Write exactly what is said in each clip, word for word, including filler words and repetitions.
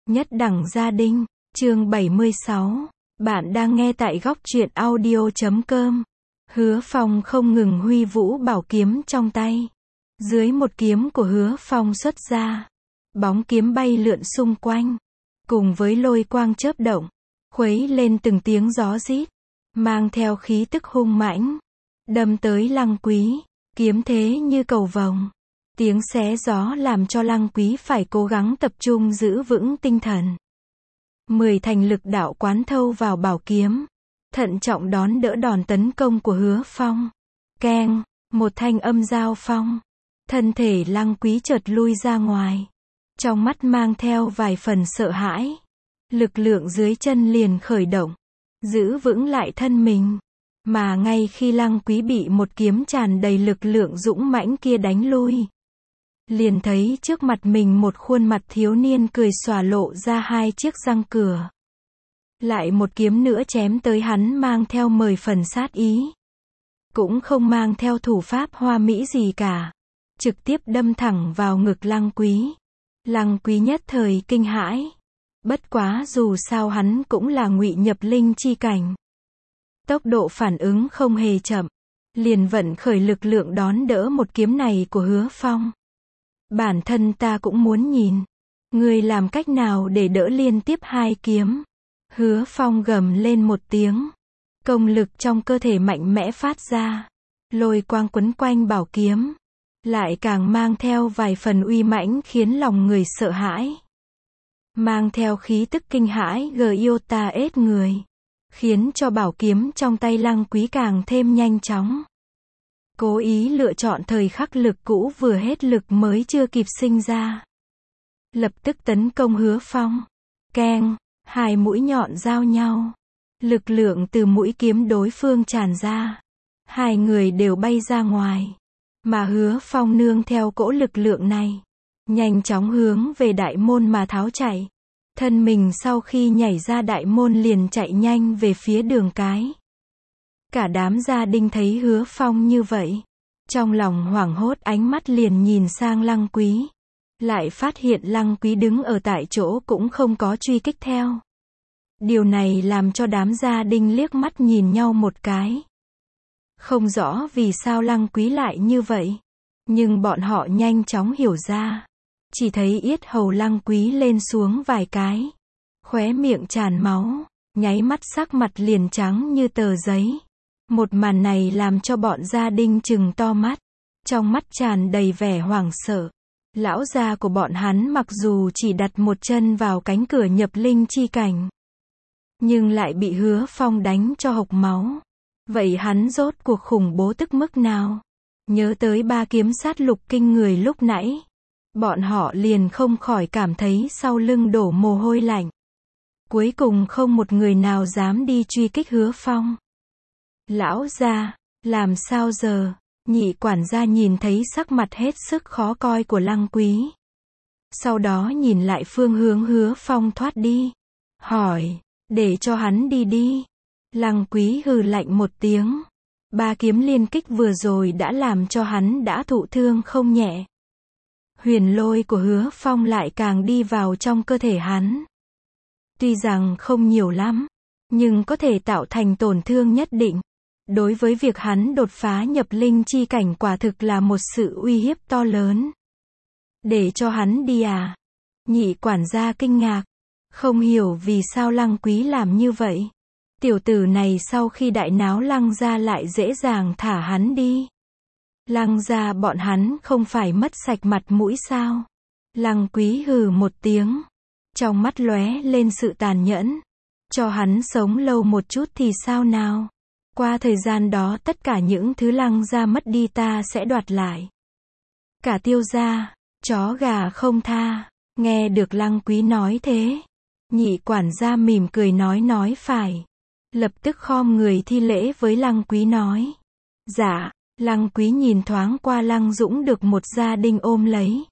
Nhất đẳng gia đình, chương bảy mươi sáu. Bạn đang nghe tại góc truyện audio chấm com. Hứa Phong không ngừng huy vũ bảo kiếm trong tay. Dưới một kiếm của Hứa Phong xuất ra, bóng kiếm bay lượn xung quanh, cùng với lôi quang chớp động, khuấy lên từng tiếng gió rít, mang theo khí tức hung mãnh, đâm tới Lăng Quý, kiếm thế như cầu vồng. Tiếng xé gió làm cho Lăng Quý phải cố gắng tập trung giữ vững tinh thần. Mười thành lực đạo quán thâu vào bảo kiếm, thận trọng đón đỡ đòn tấn công của Hứa Phong. Keng, một thanh âm giao phong. Thân thể Lăng Quý chợt lui ra ngoài, trong mắt mang theo vài phần sợ hãi. Lực lượng dưới chân liền khởi động, giữ vững lại thân mình. Mà ngay khi Lăng Quý bị một kiếm tràn đầy lực lượng dũng mãnh kia đánh lui, liền thấy trước mặt mình một khuôn mặt thiếu niên cười xòa lộ ra hai chiếc răng cửa. Lại một kiếm nữa chém tới hắn mang theo mười phần sát ý. Cũng không mang theo thủ pháp hoa mỹ gì cả. Trực tiếp đâm thẳng vào ngực Lăng Quý. Lăng Quý nhất thời kinh hãi. Bất quá dù sao hắn cũng là ngụy nhập linh chi cảnh. Tốc độ phản ứng không hề chậm. Liền vận khởi lực lượng đón đỡ một kiếm này của Hứa Phong. Bản thân ta cũng muốn nhìn, ngươi làm cách nào để đỡ liên tiếp hai kiếm. Hứa Phong gầm lên một tiếng, công lực trong cơ thể mạnh mẽ phát ra, lôi quang quấn quanh bảo kiếm, lại càng mang theo vài phần uy mãnh khiến lòng người sợ hãi. Mang theo khí tức kinh hãi giota ết người, khiến cho bảo kiếm trong tay Lăng Quý càng thêm nhanh chóng. Cố ý lựa chọn thời khắc lực cũ vừa hết lực mới chưa kịp sinh ra. Lập tức tấn công Hứa Phong. Keng, hai mũi nhọn giao nhau. Lực lượng từ mũi kiếm đối phương tràn ra. Hai người đều bay ra ngoài. Mà Hứa Phong nương theo cỗ lực lượng này, nhanh chóng hướng về đại môn mà tháo chạy. Thân mình sau khi nhảy ra đại môn liền chạy nhanh về phía đường cái. Cả đám gia đình thấy Hứa Phong như vậy, trong lòng hoảng hốt ánh mắt liền nhìn sang Lăng Quý. Lại phát hiện Lăng Quý đứng ở tại chỗ cũng không có truy kích theo. Điều này làm cho đám gia đình liếc mắt nhìn nhau một cái. Không rõ vì sao Lăng Quý lại như vậy. Nhưng bọn họ nhanh chóng hiểu ra. Chỉ thấy yết hầu Lăng Quý lên xuống vài cái. Khóe miệng tràn máu, nháy mắt sắc mặt liền trắng như tờ giấy. Một màn này làm cho bọn gia đình trừng to mắt, trong mắt tràn đầy vẻ hoảng sợ. Lão gia của bọn hắn mặc dù chỉ đặt một chân vào cánh cửa nhập linh chi cảnh, nhưng lại bị Hứa Phong đánh cho hộc máu. Vậy hắn rốt cuộc khủng bố tức mức nào? Nhớ tới ba kiếm sát lục kinh người lúc nãy, bọn họ liền không khỏi cảm thấy sau lưng đổ mồ hôi lạnh. Cuối cùng không một người nào dám đi truy kích Hứa Phong. Lão gia, làm sao giờ? Nhị quản gia nhìn thấy sắc mặt hết sức khó coi của Lăng Quý. Sau đó nhìn lại phương hướng Hứa Phong thoát đi. Hỏi, để cho hắn đi đi. Lăng Quý hừ lạnh một tiếng. Ba kiếm liên kích vừa rồi đã làm cho hắn đã thụ thương không nhẹ. Huyền lôi của Hứa Phong lại càng đi vào trong cơ thể hắn. Tuy rằng không nhiều lắm, nhưng có thể tạo thành tổn thương nhất định. Đối với việc hắn đột phá nhập linh chi cảnh quả thực là một sự uy hiếp to lớn. Để cho hắn đi à? Nhị quản gia kinh ngạc. Không hiểu vì sao Lăng Quý làm như vậy. Tiểu tử này sau khi đại náo Lăng gia lại dễ dàng thả hắn đi. Lăng gia bọn hắn không phải mất sạch mặt mũi sao? Lăng Quý hừ một tiếng. Trong mắt lóe lên sự tàn nhẫn. Cho hắn sống lâu một chút thì sao nào? Qua thời gian đó tất cả những thứ Lăng gia mất đi ta sẽ đoạt lại. Cả Tiêu gia, chó gà không tha. Nghe được Lăng Quý nói thế, nhị quản gia mỉm cười nói nói phải. Lập tức khom người thi lễ với Lăng Quý nói. Dạ, Lăng Quý nhìn thoáng qua Lăng Dũng được một gia đình ôm lấy.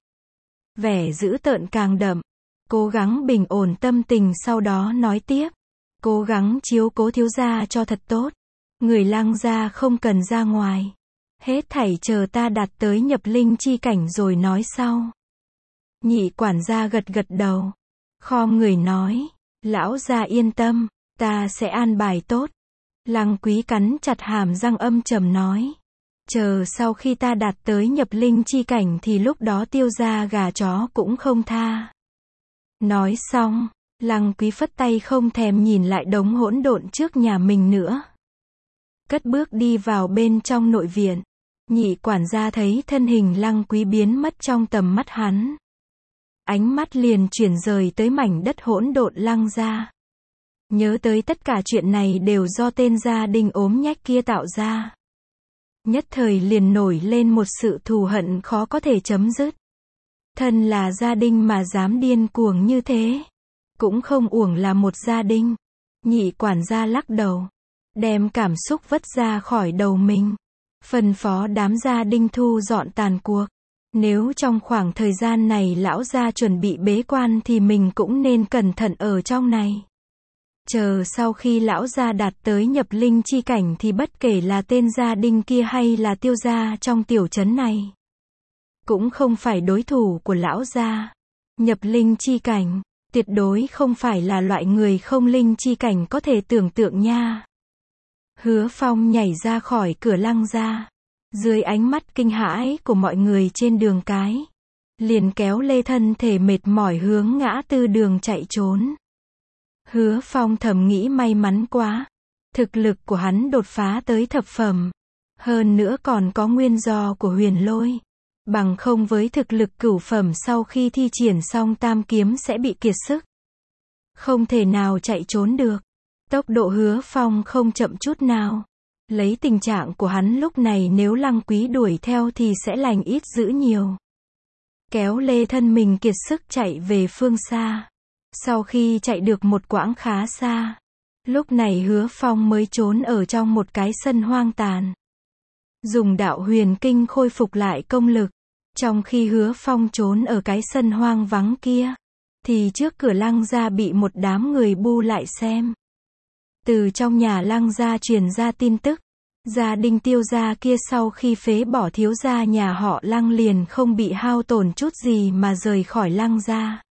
Vẻ dữ tợn càng đậm. Cố gắng bình ổn tâm tình sau đó nói tiếp. Cố gắng chiếu cố thiếu gia cho thật tốt. Người Lăng gia không cần ra ngoài. Hết thảy chờ ta đạt tới nhập linh chi cảnh rồi nói sau. Nhị quản gia gật gật đầu. khom người nói, lão gia yên tâm, ta sẽ an bài tốt. Lăng Quý cắn chặt hàm răng âm trầm nói, chờ sau khi ta đạt tới nhập linh chi cảnh thì lúc đó tiêu gia gà chó cũng không tha. Nói xong, Lăng Quý phất tay không thèm nhìn lại đống hỗn độn trước nhà mình nữa. Cất bước đi vào bên trong nội viện. Nhị quản gia thấy thân hình Lăng Quý biến mất trong tầm mắt hắn. Ánh mắt liền chuyển rời tới mảnh đất hỗn độn Lăng gia. Nhớ tới tất cả chuyện này đều do tên gia đình ốm nhách kia tạo ra. Nhất thời liền nổi lên một sự thù hận khó có thể chấm dứt. Thân là gia đình mà dám điên cuồng như thế. Cũng không uổng là một gia đình. Nhị quản gia lắc đầu. Đem cảm xúc vứt ra khỏi đầu mình. Phân phó đám gia đình thu dọn tàn cuộc. Nếu trong khoảng thời gian này lão gia chuẩn bị bế quan thì mình cũng nên cẩn thận ở trong này. Chờ sau khi lão gia đạt tới nhập linh chi cảnh thì bất kể là tên gia đình kia hay là tiêu gia trong tiểu trấn này, cũng không phải đối thủ của lão gia. Nhập linh chi cảnh, tuyệt đối không phải là loại người không linh chi cảnh có thể tưởng tượng nha. Hứa Phong nhảy ra khỏi cửa Lăng gia. Dưới ánh mắt kinh hãi của mọi người trên đường cái, liền kéo lê thân thể mệt mỏi hướng ngã tư đường chạy trốn. Hứa Phong thầm nghĩ may mắn quá. Thực lực của hắn đột phá tới thập phẩm. Hơn nữa còn có nguyên do của huyền lôi. Bằng không với thực lực cửu phẩm sau khi thi triển xong tam kiếm sẽ bị kiệt sức. Không thể nào chạy trốn được. Tốc độ Hứa Phong không chậm chút nào. Lấy tình trạng của hắn lúc này nếu Lăng Quý đuổi theo thì sẽ lành ít dữ nhiều. Kéo lê thân mình kiệt sức chạy về phương xa. Sau khi chạy được một quãng khá xa, lúc này Hứa Phong mới trốn ở trong một cái sân hoang tàn. Dùng đạo huyền kinh khôi phục lại công lực. Trong khi Hứa Phong trốn ở cái sân hoang vắng kia, thì trước cửa Lăng gia bị một đám người bu lại xem. Từ trong nhà Lăng gia truyền ra tin tức, gia đình tiêu gia kia sau khi phế bỏ thiếu gia nhà họ Lăng liền không bị hao tổn chút gì mà rời khỏi Lăng gia.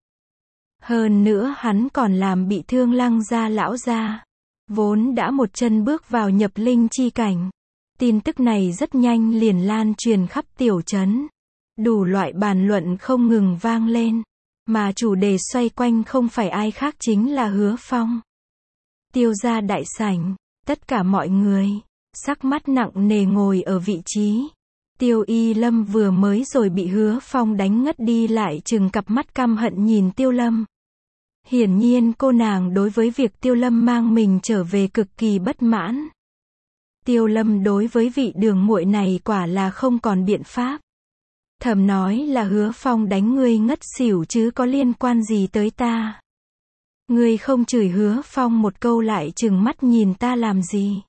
Hơn nữa hắn còn làm bị thương Lăng gia lão gia, vốn đã một chân bước vào nhập linh chi cảnh. Tin tức này rất nhanh liền lan truyền khắp tiểu trấn. Đủ loại bàn luận không ngừng vang lên, mà chủ đề xoay quanh không phải ai khác chính là Hứa Phong. Tiêu gia đại sảnh, tất cả mọi người, sắc mắt nặng nề ngồi ở vị trí. Tiêu Y Lâm vừa mới rồi bị Hứa Phong đánh ngất đi lại chừng cặp mắt căm hận nhìn Tiêu Lâm. Hiển nhiên cô nàng đối với việc Tiêu Lâm mang mình trở về cực kỳ bất mãn. Tiêu Lâm đối với vị đường muội này quả là không còn biện pháp. Thầm nói là Hứa Phong đánh ngươi ngất xỉu chứ có liên quan gì tới ta. Ngươi không chửi Hứa Phong một câu lại chừng mắt nhìn ta làm gì.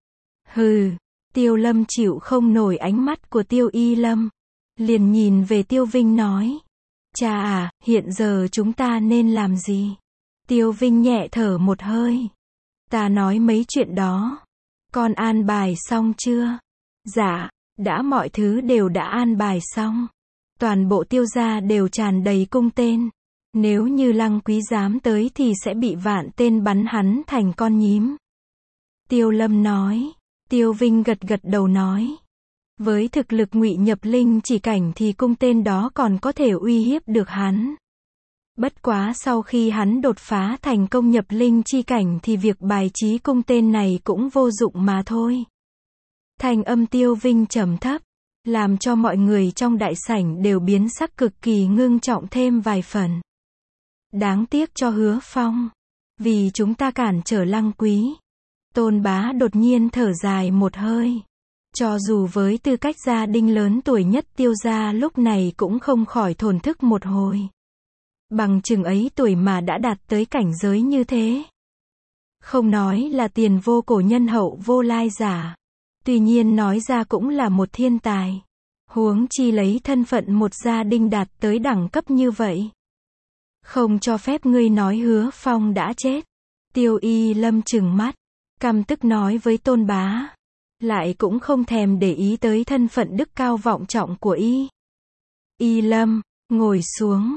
Hừ, Tiêu Lâm chịu không nổi ánh mắt của Tiêu Y Lâm. Liền nhìn về Tiêu Vinh nói. Cha à, hiện giờ chúng ta nên làm gì? Tiêu Vinh nhẹ thở một hơi. Ta nói mấy chuyện đó. Con an bài xong chưa? Dạ, đã mọi thứ đều đã an bài xong. Toàn bộ Tiêu gia đều tràn đầy cung tên. Nếu như Lăng Quý dám tới thì sẽ bị vạn tên bắn hắn thành con nhím. Tiêu Lâm nói. Tiêu Vinh gật gật đầu nói. Với thực lực ngụy nhập linh chỉ cảnh thì cung tên đó còn có thể uy hiếp được hắn. Bất quá sau khi hắn đột phá thành công nhập linh chi cảnh thì việc bài trí cung tên này cũng vô dụng mà thôi. Thành âm Tiêu Vinh trầm thấp, làm cho mọi người trong đại sảnh đều biến sắc cực kỳ ngưng trọng thêm vài phần. Đáng tiếc cho Hứa Phong, vì chúng ta cản trở Lăng Quý. Tôn Bá đột nhiên thở dài một hơi. Cho dù với tư cách gia đình lớn tuổi nhất Tiêu gia lúc này cũng không khỏi thổn thức một hồi. Bằng chừng ấy tuổi mà đã đạt tới cảnh giới như thế. Không nói là tiền vô cổ nhân hậu vô lai giả. Tuy nhiên nói ra cũng là một thiên tài. Huống chi lấy thân phận một gia đình đạt tới đẳng cấp như vậy. Không cho phép ngươi nói Hứa Phong đã chết. Tiêu Y Lâm trừng mắt, căm tức nói với Tôn Bá. Lại cũng không thèm để ý tới thân phận đức cao vọng trọng của y. Y Lâm, ngồi xuống.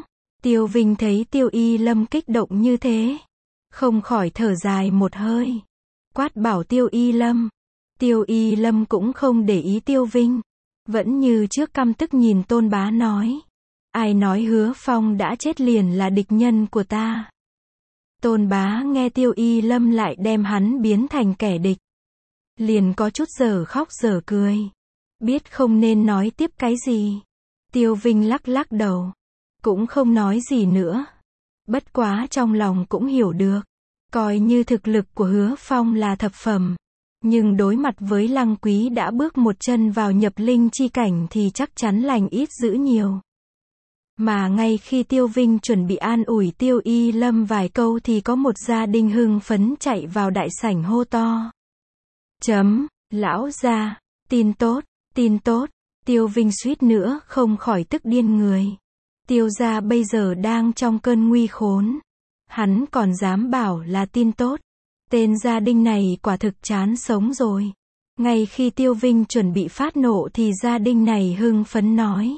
Tiêu Vinh thấy Tiêu Y Lâm kích động như thế, không khỏi thở dài một hơi, quát bảo Tiêu Y Lâm. Tiêu Y Lâm cũng không để ý Tiêu Vinh, vẫn như trước căm tức nhìn Tôn Bá nói. Ai nói Hứa Phong đã chết liền là địch nhân của ta. Tôn Bá nghe Tiêu Y Lâm lại đem hắn biến thành kẻ địch, liền có chút dở khóc dở cười, biết không nên nói tiếp cái gì. Tiêu Vinh lắc lắc đầu, cũng không nói gì nữa. Bất quá trong lòng cũng hiểu được, coi như thực lực của Hứa Phong là thập phẩm, nhưng đối mặt với Lăng Quý đã bước một chân vào nhập linh chi cảnh thì chắc chắn lành ít dữ nhiều. Mà ngay khi Tiêu Vinh chuẩn bị an ủi Tiêu Y Lâm vài câu thì có một gia đình hưng phấn chạy vào đại sảnh hô to. Chấm, lão gia, tin tốt, tin tốt. Tiêu Vinh suýt nữa không khỏi tức điên người. Tiêu gia bây giờ đang trong cơn nguy khốn, hắn còn dám bảo là tin tốt. Tên gia đình này quả thực chán sống rồi. Ngay khi Tiêu Vinh chuẩn bị phát nộ thì gia đình này hưng phấn nói.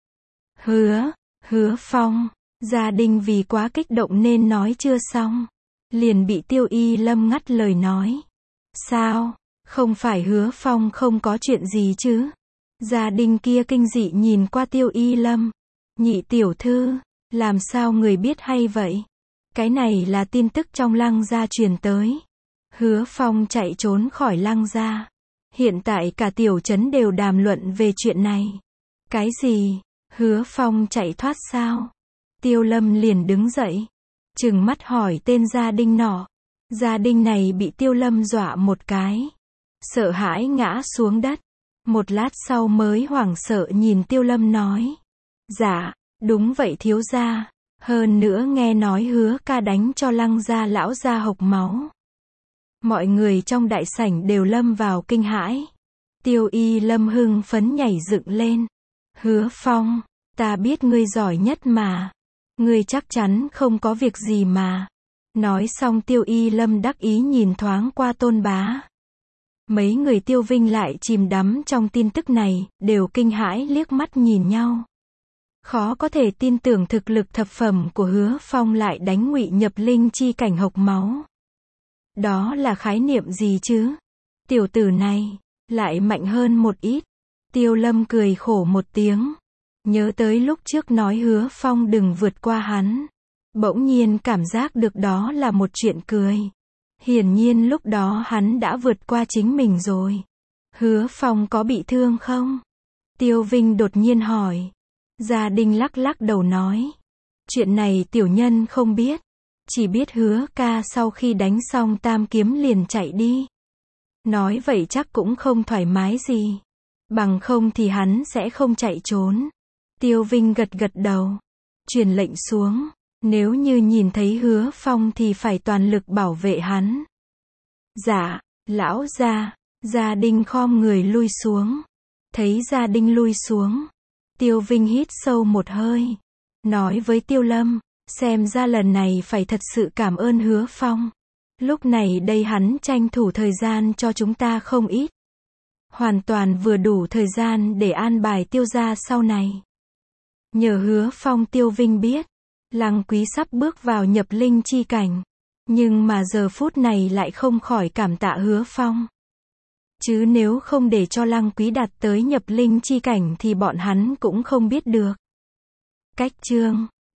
Hứa, Hứa Phong. Gia đình vì quá kích động nên nói chưa xong, liền bị Tiêu Y Lâm ngắt lời nói. Sao, không phải Hứa Phong không có chuyện gì chứ? Gia đình kia kinh dị nhìn qua Tiêu Y Lâm. Nhị tiểu thư, làm sao người biết hay vậy? Cái này là tin tức trong Lăng gia truyền tới. Hứa Phong chạy trốn khỏi Lăng gia. Hiện tại cả tiểu trấn đều đàm luận về chuyện này. Cái gì? Hứa Phong chạy thoát sao? Tiêu Lâm liền đứng dậy, trừng mắt hỏi tên gia đình nọ. Gia đình này bị Tiêu Lâm dọa một cái, sợ hãi ngã xuống đất. Một lát sau mới hoảng sợ nhìn Tiêu Lâm nói. Dạ, đúng vậy thiếu gia. Hơn nữa nghe nói Hứa ca đánh cho Lăng gia lão gia hộc máu. Mọi người trong đại sảnh đều lâm vào kinh hãi. Tiêu Y Lâm hưng phấn nhảy dựng lên. Hứa Phong, ta biết ngươi giỏi nhất mà. Ngươi chắc chắn không có việc gì mà. Nói xong Tiêu Y Lâm đắc ý nhìn thoáng qua Tôn Bá. Mấy người Tiêu Vinh lại chìm đắm trong tin tức này, đều kinh hãi liếc mắt nhìn nhau. Khó có thể tin tưởng thực lực thập phẩm của Hứa Phong lại đánh ngụy nhập linh chi cảnh hộc máu. Đó là khái niệm gì chứ? Tiểu tử này, lại mạnh hơn một ít. Tiêu Lâm cười khổ một tiếng. Nhớ tới lúc trước nói Hứa Phong đừng vượt qua hắn. Bỗng nhiên cảm giác được đó là một chuyện cười. Hiển nhiên lúc đó hắn đã vượt qua chính mình rồi. Hứa Phong có bị thương không? Tiêu Vinh đột nhiên hỏi. Gia đình lắc lắc đầu nói. Chuyện này tiểu nhân không biết. Chỉ biết Hứa ca sau khi đánh xong tam kiếm liền chạy đi. Nói vậy chắc cũng không thoải mái gì. Bằng không thì hắn sẽ không chạy trốn. Tiêu Vinh gật gật đầu. Truyền lệnh xuống. Nếu như nhìn thấy Hứa Phong thì phải toàn lực bảo vệ hắn. Dạ, lão gia. Gia đình khom người lui xuống. Thấy gia đình lui xuống. Tiêu Vinh hít sâu một hơi. Nói với Tiêu Lâm. Xem ra lần này phải thật sự cảm ơn Hứa Phong. Lúc này đây hắn tranh thủ thời gian cho chúng ta không ít. Hoàn toàn vừa đủ thời gian để an bài Tiêu gia sau này. Nhờ Hứa Phong Tiêu Vinh biết. Lăng Quý sắp bước vào nhập linh chi cảnh. Nhưng mà giờ phút này lại không khỏi cảm tạ Hứa Phong. Chứ nếu không để cho Lăng Quý đạt tới nhập linh chi cảnh thì bọn hắn cũng không biết được. Cách chương